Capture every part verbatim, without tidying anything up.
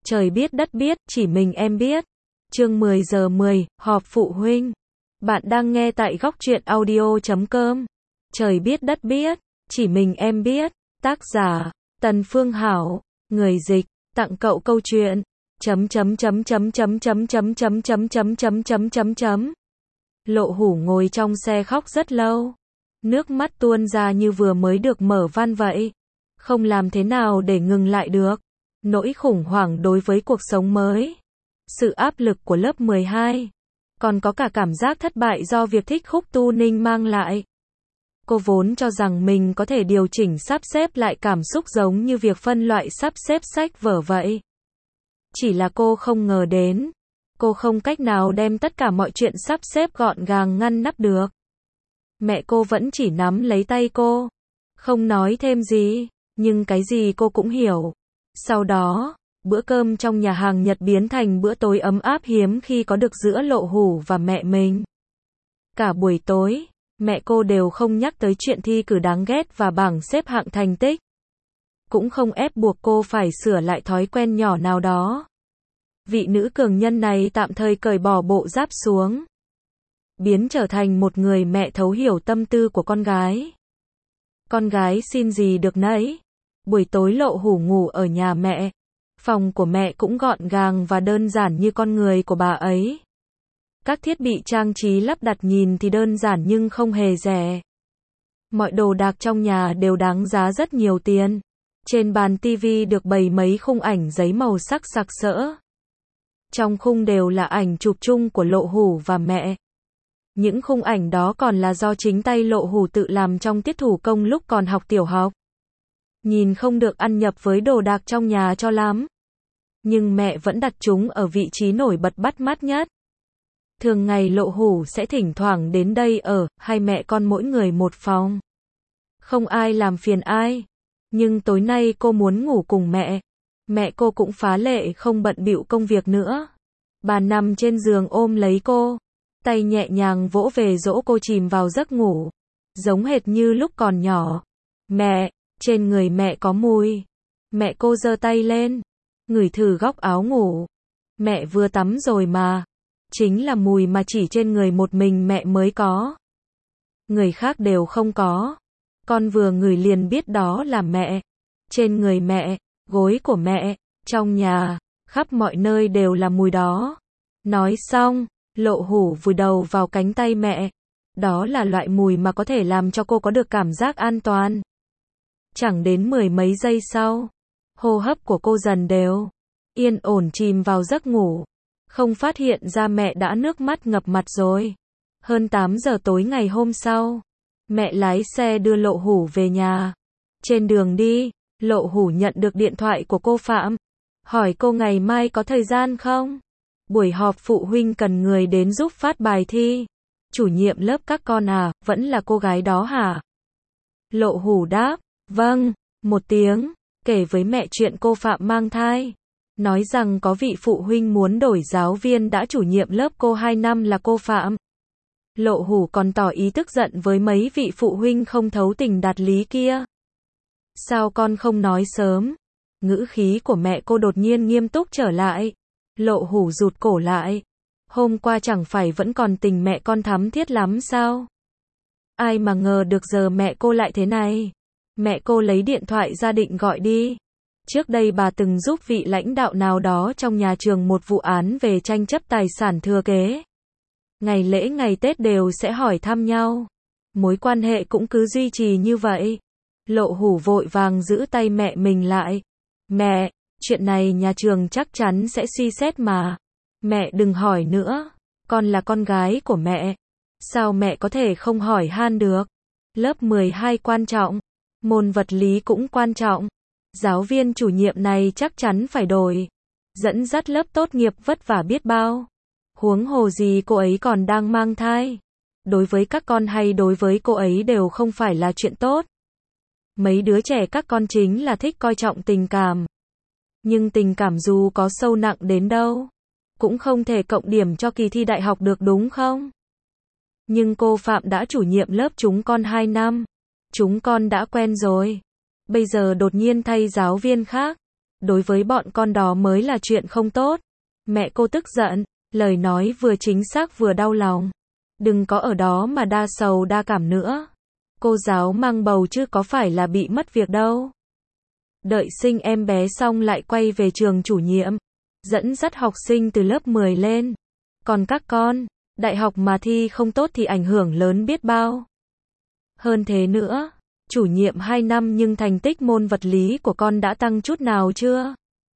Trời biết đất biết, chỉ mình em biết. Chương mười giờ mười, họp phụ huynh. Bạn đang nghe tại góc truyện audio chấm com. Trời biết đất biết, chỉ mình em biết. Tác giả, Tần Phương Hảo. Người dịch, tặng cậu câu chuyện. Chấm chấm chấm chấm chấm chấm chấm chấm chấm chấm chấm chấm chấm chấm. Lộ Hủ ngồi trong xe khóc rất lâu. Nước mắt tuôn ra như vừa mới được mở van vậy. Không làm thế nào để ngừng lại được. Nỗi khủng hoảng đối với cuộc sống mới. Sự áp lực của lớp mười hai. Còn có cả cảm giác thất bại do việc thích khúc tu ninh mang lại. Cô vốn cho rằng mình có thể điều chỉnh sắp xếp lại cảm xúc giống như việc phân loại sắp xếp sách vở vậy. Chỉ là cô không ngờ đến. Cô không cách nào đem tất cả mọi chuyện sắp xếp gọn gàng ngăn nắp được. Mẹ cô vẫn chỉ nắm lấy tay cô. Không nói thêm gì, nhưng cái gì cô cũng hiểu. Sau đó, bữa cơm trong nhà hàng Nhật biến thành bữa tối ấm áp hiếm khi có được giữa Lộ Hủ và mẹ mình. Cả buổi tối, mẹ cô đều không nhắc tới chuyện thi cử đáng ghét và bảng xếp hạng thành tích. Cũng không ép buộc cô phải sửa lại thói quen nhỏ nào đó. Vị nữ cường nhân này tạm thời cởi bỏ bộ giáp xuống. Biến trở thành một người mẹ thấu hiểu tâm tư của con gái. Con gái xin gì được nấy. Buổi tối Lộ Hủ ngủ ở nhà mẹ. Phòng của mẹ cũng gọn gàng và đơn giản như con người của bà ấy. Các thiết bị trang trí lắp đặt nhìn thì đơn giản nhưng không hề rẻ. Mọi đồ đạc trong nhà đều đáng giá rất nhiều tiền. Trên bàn tivi được bày mấy khung ảnh giấy màu sắc sặc sỡ. Trong khung đều là ảnh chụp chung của Lộ Hủ và mẹ. Những khung ảnh đó còn là do chính tay Lộ Hủ tự làm trong tiết thủ công lúc còn học tiểu học. Nhìn không được ăn nhập với đồ đạc trong nhà cho lắm. Nhưng mẹ vẫn đặt chúng ở vị trí nổi bật bắt mắt nhất. Thường ngày Lộ Hủ sẽ thỉnh thoảng đến đây ở, hai mẹ con mỗi người một phòng. Không ai làm phiền ai. Nhưng tối nay cô muốn ngủ cùng mẹ. Mẹ cô cũng phá lệ không bận bịu công việc nữa. Bà nằm trên giường ôm lấy cô. Tay nhẹ nhàng vỗ về dỗ cô chìm vào giấc ngủ. Giống hệt như lúc còn nhỏ. Mẹ, trên người mẹ có mùi. Mẹ cô giơ tay lên. Ngửi thử góc áo ngủ. Mẹ vừa tắm rồi mà. Chính là mùi mà chỉ trên người một mình mẹ mới có. Người khác đều không có. Con vừa ngửi liền biết đó là mẹ. Trên người mẹ, gối của mẹ, trong nhà, khắp mọi nơi đều là mùi đó. Nói xong, Lộ Hủ vùi đầu vào cánh tay mẹ. Đó là loại mùi mà có thể làm cho cô có được cảm giác an toàn. Chẳng đến mười mấy giây sau, hô hấp của cô dần đều, yên ổn chìm vào giấc ngủ. Không phát hiện ra mẹ đã nước mắt ngập mặt rồi. Hơn tám giờ tối ngày hôm sau, mẹ lái xe đưa Lộ Hủ về nhà. Trên đường đi, Lộ Hủ nhận được điện thoại của cô Phạm. Hỏi cô ngày mai có thời gian không? Buổi họp phụ huynh cần người đến giúp phát bài thi. Chủ nhiệm lớp các con à, vẫn là cô gái đó hả? Lộ Hủ đáp, vâng, một tiếng, kể với mẹ chuyện cô Phạm mang thai. Nói rằng có vị phụ huynh muốn đổi giáo viên đã chủ nhiệm lớp cô hai năm là cô Phạm. Lộ Hủ còn tỏ ý tức giận với mấy vị phụ huynh không thấu tình đạt lý kia. Sao con không nói sớm? Ngữ khí của mẹ cô đột nhiên nghiêm túc trở lại. Lộ Hủ rụt cổ lại. Hôm qua chẳng phải vẫn còn tình mẹ con thắm thiết lắm sao? Ai mà ngờ được giờ mẹ cô lại thế này. Mẹ cô lấy điện thoại ra định gọi đi. Trước đây bà từng giúp vị lãnh đạo nào đó trong nhà trường một vụ án về tranh chấp tài sản thừa kế. Ngày lễ ngày Tết đều sẽ hỏi thăm nhau. Mối quan hệ cũng cứ duy trì như vậy. Lộ Hủ vội vàng giữ tay mẹ mình lại. Mẹ, chuyện này nhà trường chắc chắn sẽ suy xét mà. Mẹ đừng hỏi nữa. Con là con gái của mẹ. Sao mẹ có thể không hỏi han được? Lớp mười hai quan trọng. Môn vật lý cũng quan trọng. Giáo viên chủ nhiệm này chắc chắn phải đổi. Dẫn dắt lớp tốt nghiệp vất vả biết bao. Huống hồ gì cô ấy còn đang mang thai. Đối với các con hay đối với cô ấy đều không phải là chuyện tốt. Mấy đứa trẻ các con chính là thích coi trọng tình cảm. Nhưng tình cảm dù có sâu nặng đến đâu, cũng không thể cộng điểm cho kỳ thi đại học được đúng không? Nhưng cô Phạm đã chủ nhiệm lớp chúng con hai năm. Chúng con đã quen rồi. Bây giờ đột nhiên thay giáo viên khác. Đối với bọn con đó mới là chuyện không tốt. Mẹ cô tức giận, lời nói vừa chính xác vừa đau lòng. Đừng có ở đó mà đa sầu đa cảm nữa. Cô giáo mang bầu chứ có phải là bị mất việc đâu. Đợi sinh em bé xong lại quay về trường chủ nhiệm, dẫn dắt học sinh từ lớp mười lên. Còn các con, đại học mà thi không tốt thì ảnh hưởng lớn biết bao. Hơn thế nữa, chủ nhiệm hai năm nhưng thành tích môn vật lý của con đã tăng chút nào chưa?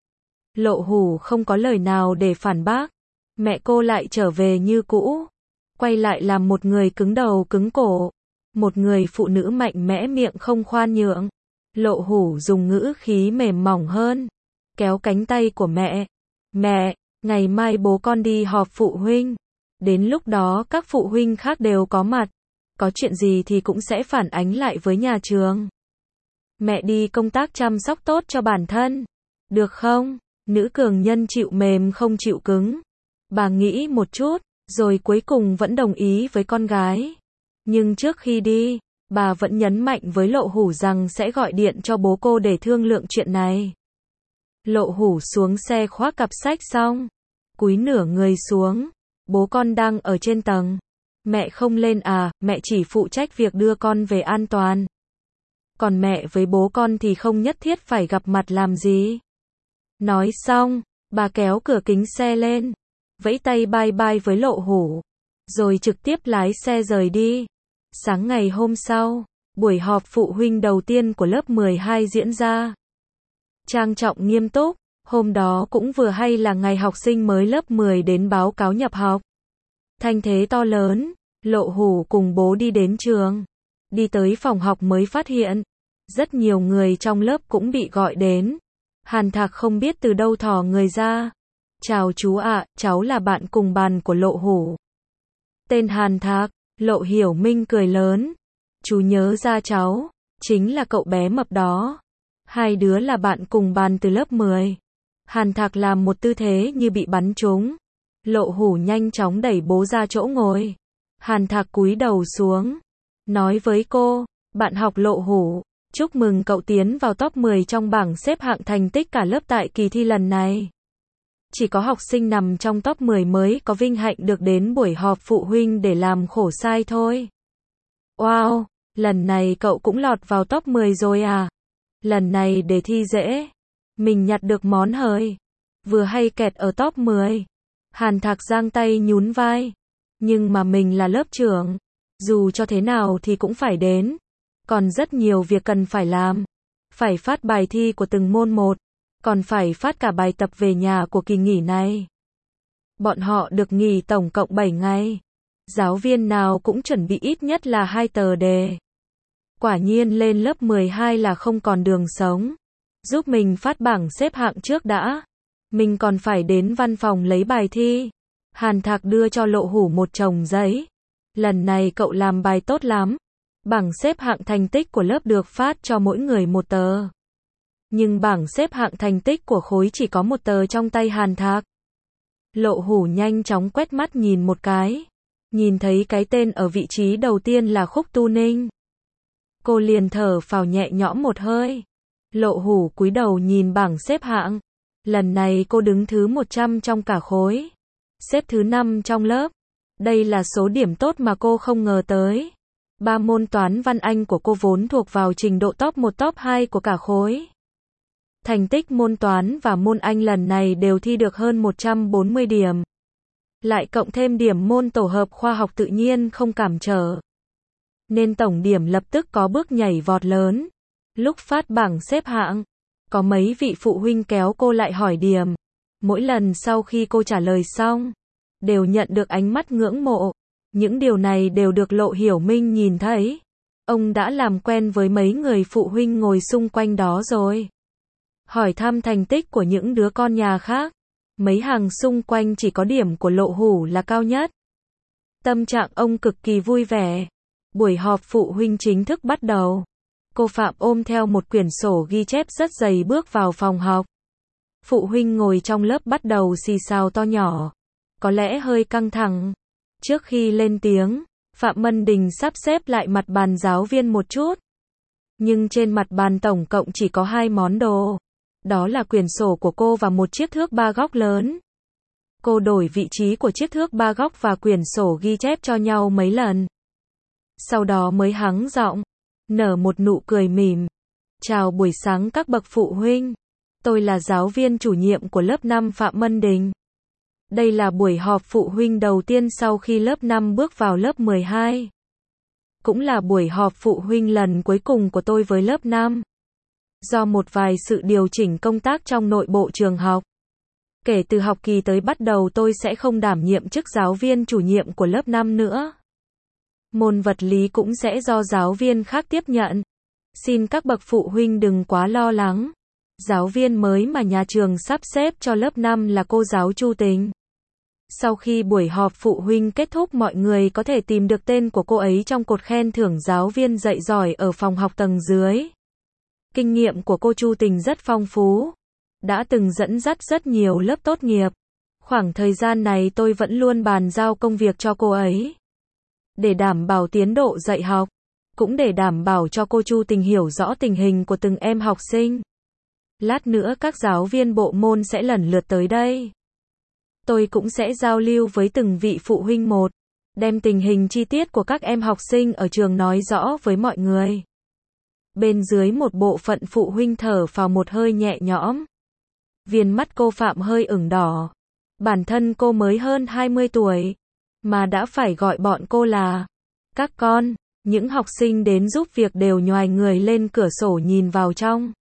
Lộ Hủ không có lời nào để phản bác. Mẹ cô lại trở về như cũ. Quay lại làm một người cứng đầu cứng cổ. Một người phụ nữ mạnh mẽ miệng không khoan nhượng. Lộ Hủ dùng ngữ khí mềm mỏng hơn. Kéo cánh tay của mẹ. Mẹ, ngày mai bố con đi họp phụ huynh. Đến lúc đó các phụ huynh khác đều có mặt. Có chuyện gì thì cũng sẽ phản ánh lại với nhà trường. Mẹ đi công tác chăm sóc tốt cho bản thân. Được không? Nữ cường nhân chịu mềm không chịu cứng. Bà nghĩ một chút, rồi cuối cùng vẫn đồng ý với con gái. Nhưng trước khi đi, bà vẫn nhấn mạnh với Lộ Hủ rằng sẽ gọi điện cho bố cô để thương lượng chuyện này. Lộ Hủ xuống xe khoác cặp sách xong, cúi nửa người xuống. Bố con đang ở trên tầng. Mẹ không lên à, mẹ chỉ phụ trách việc đưa con về an toàn. Còn mẹ với bố con thì không nhất thiết phải gặp mặt làm gì. Nói xong, bà kéo cửa kính xe lên, vẫy tay bye bye với Lộ Hủ, rồi trực tiếp lái xe rời đi. Sáng ngày hôm sau, buổi họp phụ huynh đầu tiên của lớp mười hai diễn ra. Trang trọng nghiêm túc, hôm đó cũng vừa hay là ngày học sinh mới lớp mười đến báo cáo nhập học. Thanh thế to lớn, Lộ Hủ cùng bố đi đến trường. Đi tới phòng học mới phát hiện, rất nhiều người trong lớp cũng bị gọi đến. Hàn Thạc không biết từ đâu thò người ra. Chào chú ạ, cháu là bạn cùng bàn của Lộ Hủ. Tên Hàn Thạc, Lộ Hiểu Minh cười lớn. Chú nhớ ra cháu, chính là cậu bé mập đó. Hai đứa là bạn cùng bàn từ lớp mười. Hàn Thạc làm một tư thế như bị bắn trúng. Lộ Hủ nhanh chóng đẩy bố ra chỗ ngồi. Hàn Thạc cúi đầu xuống, nói với cô, bạn học Lộ Hủ, chúc mừng cậu tiến vào top mười trong bảng xếp hạng thành tích cả lớp tại kỳ thi lần này. Chỉ có học sinh nằm trong top mười mới có vinh hạnh được đến buổi họp phụ huynh để làm khổ sai thôi. Wow, lần này cậu cũng lọt vào top mười rồi à? Lần này đề thi dễ, mình nhặt được món hời, vừa hay kẹt ở top mười. Hàn Thạc giang tay nhún vai. Nhưng mà mình là lớp trưởng, dù cho thế nào thì cũng phải đến. Còn rất nhiều việc cần phải làm. Phải phát bài thi của từng môn một, còn phải phát cả bài tập về nhà của kỳ nghỉ này. Bọn họ được nghỉ tổng cộng bảy ngày. Giáo viên nào cũng chuẩn bị ít nhất là hai tờ đề. Quả nhiên lên lớp mười hai là không còn đường sống. Giúp mình phát bảng xếp hạng trước đã. Mình còn phải đến văn phòng lấy bài thi. Hàn Thạc đưa cho Lộ Hủ một chồng giấy. Lần này cậu làm bài tốt lắm. Bảng xếp hạng thành tích của lớp được phát cho mỗi người một tờ. Nhưng bảng xếp hạng thành tích của khối chỉ có một tờ trong tay Hàn Thạc. Lộ Hủ nhanh chóng quét mắt nhìn một cái. Nhìn thấy cái tên ở vị trí đầu tiên là Khúc Tu Ninh. Cô liền thở phào nhẹ nhõm một hơi. Lộ Hủ cúi đầu nhìn bảng xếp hạng. Lần này cô đứng thứ một trăm trong cả khối. Xếp thứ năm trong lớp. Đây là số điểm tốt mà cô không ngờ tới. Ba môn toán văn Anh của cô vốn thuộc vào trình độ top một top hai của cả khối. Thành tích môn toán và môn Anh lần này đều thi được hơn một trăm bốn mươi điểm. Lại cộng thêm điểm môn tổ hợp khoa học tự nhiên không cản trở. Nên tổng điểm lập tức có bước nhảy vọt lớn. Lúc phát bảng xếp hạng, có mấy vị phụ huynh kéo cô lại hỏi điểm. Mỗi lần sau khi cô trả lời xong, đều nhận được ánh mắt ngưỡng mộ. Những điều này đều được Lộ Hiểu Minh nhìn thấy. Ông đã làm quen với mấy người phụ huynh ngồi xung quanh đó rồi. Hỏi thăm thành tích của những đứa con nhà khác. Mấy hàng xung quanh chỉ có điểm của Lộ Hủ là cao nhất. Tâm trạng ông cực kỳ vui vẻ. Buổi họp phụ huynh chính thức bắt đầu. Cô Phạm ôm theo một quyển sổ ghi chép rất dày bước vào phòng học. Phụ huynh ngồi trong lớp bắt đầu xì xào to nhỏ. Có lẽ hơi căng thẳng. Trước khi lên tiếng, Phạm Mân Đình sắp xếp lại mặt bàn giáo viên một chút. Nhưng trên mặt bàn tổng cộng chỉ có hai món đồ. Đó là quyển sổ của cô và một chiếc thước ba góc lớn. Cô đổi vị trí của chiếc thước ba góc và quyển sổ ghi chép cho nhau mấy lần. Sau đó mới hắng giọng, nở một nụ cười mỉm. Chào buổi sáng các bậc phụ huynh. Tôi là giáo viên chủ nhiệm của lớp năm Phạm Mân Đình. Đây là buổi họp phụ huynh đầu tiên sau khi lớp năm bước vào lớp mười hai. Cũng là buổi họp phụ huynh lần cuối cùng của tôi với lớp năm. Do một vài sự điều chỉnh công tác trong nội bộ trường học. Kể từ học kỳ tới bắt đầu tôi sẽ không đảm nhiệm chức giáo viên chủ nhiệm của lớp năm nữa. Môn vật lý cũng sẽ do giáo viên khác tiếp nhận. Xin các bậc phụ huynh đừng quá lo lắng. Giáo viên mới mà nhà trường sắp xếp cho lớp năm là cô giáo Chu Tình. Sau khi buổi họp phụ huynh kết thúc, mọi người có thể tìm được tên của cô ấy trong cột khen thưởng giáo viên dạy giỏi ở phòng học tầng dưới. Kinh nghiệm của cô Chu Tình rất phong phú. Đã từng dẫn dắt rất nhiều lớp tốt nghiệp. Khoảng thời gian này tôi vẫn luôn bàn giao công việc cho cô ấy. Để đảm bảo tiến độ dạy học. Cũng để đảm bảo cho cô Chu Tình hiểu rõ tình hình của từng em học sinh. Lát nữa các giáo viên bộ môn sẽ lần lượt tới đây. Tôi cũng sẽ giao lưu với từng vị phụ huynh một. Đem tình hình chi tiết của các em học sinh ở trường nói rõ với mọi người. Bên dưới một bộ phận phụ huynh thở phào một hơi nhẹ nhõm. Viền mắt cô Phạm hơi ửng đỏ. Bản thân cô mới hơn hai mươi tuổi. Mà đã phải gọi bọn cô là các con. Những học sinh đến giúp việc đều nhoài người lên cửa sổ nhìn vào trong.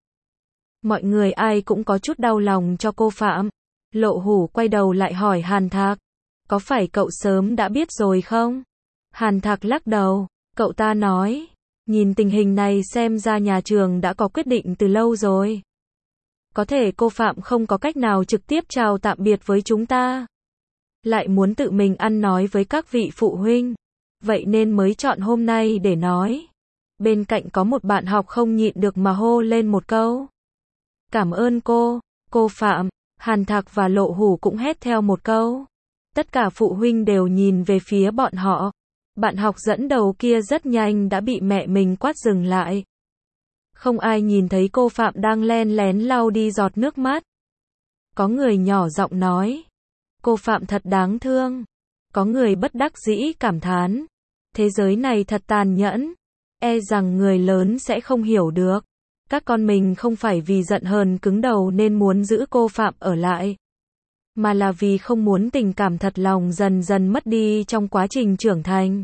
Mọi người ai cũng có chút đau lòng cho cô Phạm. Lộ Hủ quay đầu lại hỏi Hàn Thạc. Có phải cậu sớm đã biết rồi không? Hàn Thạc lắc đầu. Cậu ta nói. Nhìn tình hình này xem ra nhà trường đã có quyết định từ lâu rồi. Có thể cô Phạm không có cách nào trực tiếp chào tạm biệt với chúng ta. Lại muốn tự mình ăn nói với các vị phụ huynh. Vậy nên mới chọn hôm nay để nói. Bên cạnh có một bạn học không nhịn được mà hô lên một câu. Cảm ơn cô, cô Phạm. Hàn Thạc và Lộ Hủ cũng hét theo một câu. Tất cả phụ huynh đều nhìn về phía bọn họ. Bạn học dẫn đầu kia rất nhanh đã bị mẹ mình quát dừng lại. Không ai nhìn thấy cô Phạm đang len lén lau đi giọt nước mắt. Có người nhỏ giọng nói. Cô Phạm thật đáng thương. Có người bất đắc dĩ cảm thán. Thế giới này thật tàn nhẫn. E rằng người lớn sẽ không hiểu được. Các con mình không phải vì giận hờn cứng đầu nên muốn giữ cô Phạm ở lại. Mà là vì không muốn tình cảm thật lòng dần dần mất đi trong quá trình trưởng thành.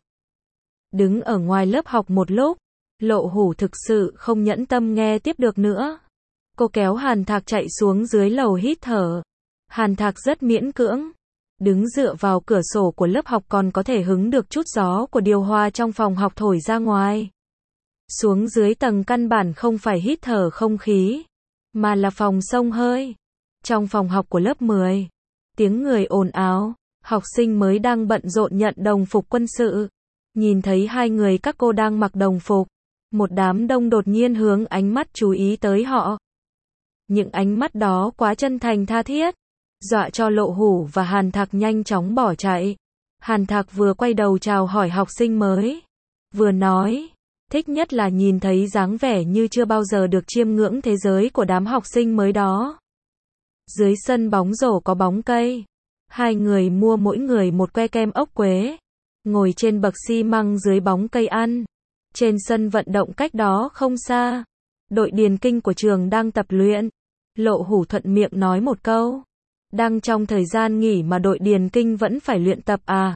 Đứng ở ngoài lớp học một lúc. Lộ Hủ thực sự không nhẫn tâm nghe tiếp được nữa. Cô kéo Hàn Thạc chạy xuống dưới lầu hít thở. Hàn Thạc rất miễn cưỡng. Đứng dựa vào cửa sổ của lớp học còn có thể hứng được chút gió của điều hòa trong phòng học thổi ra ngoài. Xuống dưới tầng căn bản không phải hít thở không khí, mà là phòng xông hơi. Trong phòng học của lớp mười, tiếng người ồn ào, học sinh mới đang bận rộn nhận đồng phục quân sự. Nhìn thấy hai người các cô đang mặc đồng phục, một đám đông đột nhiên hướng ánh mắt chú ý tới họ. Những ánh mắt đó quá chân thành tha thiết, dọa cho Lộ Hủ và Hàn Thạc nhanh chóng bỏ chạy. Hàn Thạc vừa quay đầu chào hỏi học sinh mới, vừa nói, thích nhất là nhìn thấy dáng vẻ như chưa bao giờ được chiêm ngưỡng thế giới của đám học sinh mới đó. Dưới sân bóng rổ có bóng cây, hai người mua mỗi người một que kem ốc quế, ngồi trên bậc xi măng dưới bóng cây ăn. Trên sân vận động cách đó không xa, đội điền kinh của trường đang tập luyện. Lộ Hủ thuận miệng nói một câu. Đang trong thời gian nghỉ mà đội điền kinh vẫn phải luyện tập à?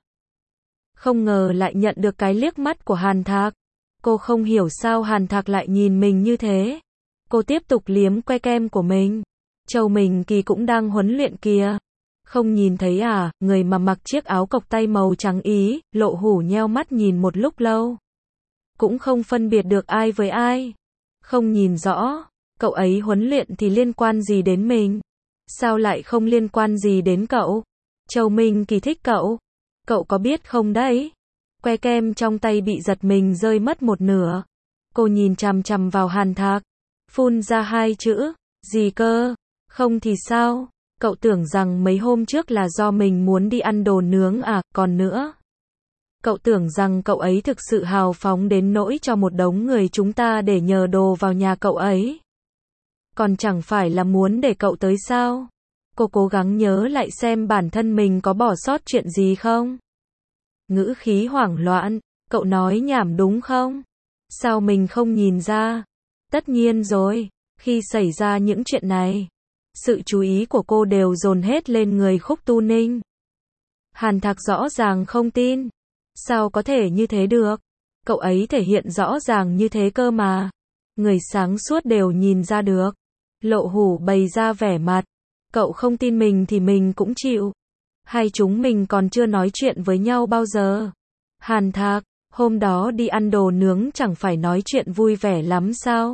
Không ngờ lại nhận được cái liếc mắt của Hàn Thạc. Cô không hiểu sao Hàn Thạc lại nhìn mình như thế. Cô tiếp tục liếm que kem của mình. Châu Mình Kỳ cũng đang huấn luyện kìa. Không nhìn thấy à? Người mà mặc chiếc áo cộc tay màu trắng Ý. Lộ Hủ nheo mắt nhìn một lúc lâu. Cũng không phân biệt được ai với ai. Không nhìn rõ. Cậu ấy huấn luyện thì liên quan gì đến mình? Sao lại không liên quan gì đến cậu? Châu Minh Kỳ thích cậu. Cậu có biết không đấy? Que kem trong tay bị giật mình rơi mất một nửa. Cô nhìn chằm chằm vào Hàn Thạc. Phun ra hai chữ. Gì cơ? Không thì sao? Cậu tưởng rằng mấy hôm trước là do mình muốn đi ăn đồ nướng à? Còn nữa. Cậu tưởng rằng cậu ấy thực sự hào phóng đến nỗi cho một đống người chúng ta để nhờ đồ vào nhà cậu ấy. còn chẳng phải là muốn để cậu tới sao? Cô cố gắng nhớ lại xem bản thân mình có bỏ sót chuyện gì không? Ngữ khí hoảng loạn, cậu nói nhảm đúng không? Sao mình không nhìn ra? Tất nhiên rồi, khi xảy ra những chuyện này, sự chú ý của cô đều dồn hết lên người Khúc Tu Ninh. Hàn Thạc rõ ràng không tin. Sao có thể như thế được? Cậu ấy thể hiện rõ ràng như thế cơ mà. Người sáng suốt đều nhìn ra được. Lộ Hủ bày ra vẻ mặt. Cậu không tin mình thì mình cũng chịu. Hay chúng mình còn chưa nói chuyện với nhau bao giờ? Hàn Thạc, hôm đó đi ăn đồ nướng chẳng phải nói chuyện vui vẻ lắm sao?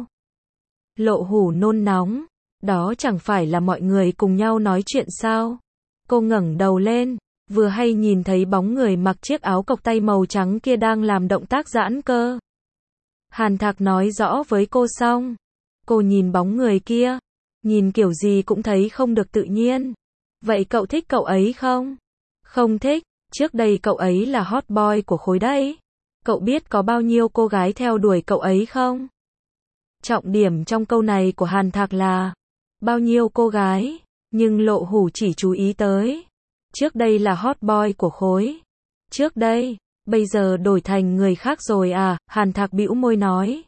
Lộ Hủ nôn nóng. Đó chẳng phải là mọi người cùng nhau nói chuyện sao? Cô ngẩng đầu lên, vừa hay nhìn thấy bóng người mặc chiếc áo cộc tay màu trắng kia đang làm động tác giãn cơ. Hàn Thạc nói rõ với cô xong. Cô nhìn bóng người kia, nhìn kiểu gì cũng thấy không được tự nhiên. Vậy cậu thích cậu ấy không? Không thích, trước đây cậu ấy là hot boy của khối đấy. Cậu biết có bao nhiêu cô gái theo đuổi cậu ấy không? Trọng điểm trong câu này của Hàn Thạc là bao nhiêu cô gái, nhưng Lộ Hủ chỉ chú ý tới trước đây là hot boy của khối. Trước đây, bây giờ đổi thành người khác rồi à? Hàn Thạc bĩu môi nói.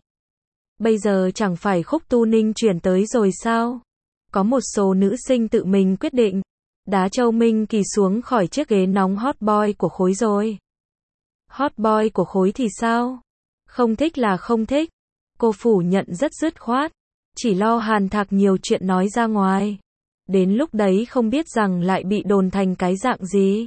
Bây giờ chẳng phải Khúc Tu Ninh chuyển tới rồi sao? Có một số nữ sinh tự mình quyết định đá Châu Minh Kỳ xuống khỏi chiếc ghế nóng hot boy của khối rồi. Hot boy của khối thì sao? Không thích là không thích. Cô phủ nhận rất dứt khoát. Chỉ lo Hàn Thạc nhiều chuyện nói ra ngoài. Đến lúc đấy không biết rằng lại bị đồn thành cái dạng gì.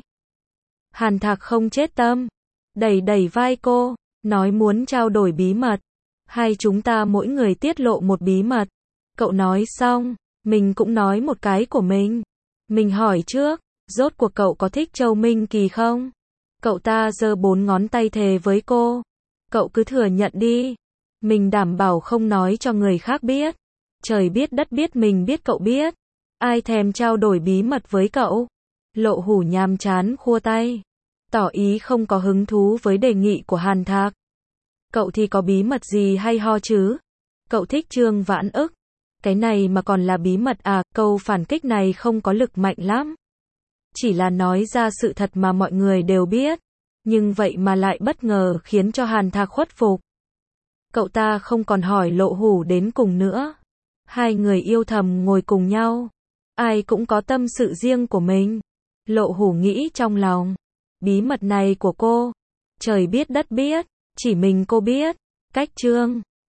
Hàn Thạc không chết tâm. Đẩy đẩy vai cô. Nói muốn trao đổi bí mật. Hai chúng ta mỗi người tiết lộ một bí mật. Cậu nói xong, mình cũng nói một cái của mình. Mình hỏi trước, rốt cuộc cậu có thích Châu Minh Kỳ không? Cậu ta giơ bốn ngón tay thề với cô. Cậu cứ thừa nhận đi. Mình đảm bảo không nói cho người khác biết. Trời biết đất biết mình biết cậu biết. Ai thèm trao đổi bí mật với cậu? Lộ Hủ nhàm chán khua tay. Tỏ ý không có hứng thú với đề nghị của Hàn Thạc. Cậu thì có bí mật gì hay ho chứ? Cậu thích Trương Vãn Ức. Cái này mà còn là bí mật à? Câu phản kích này không có lực mạnh lắm. Chỉ là nói ra sự thật mà mọi người đều biết. Nhưng vậy mà lại bất ngờ khiến cho Hàn Thạc khuất phục. Cậu ta không còn hỏi Lộ Hủ đến cùng nữa. Hai người yêu thầm ngồi cùng nhau. Ai cũng có tâm sự riêng của mình. Lộ Hủ nghĩ trong lòng. Bí mật này của cô. Trời biết đất biết. Chỉ mình cô biết. Cách Trương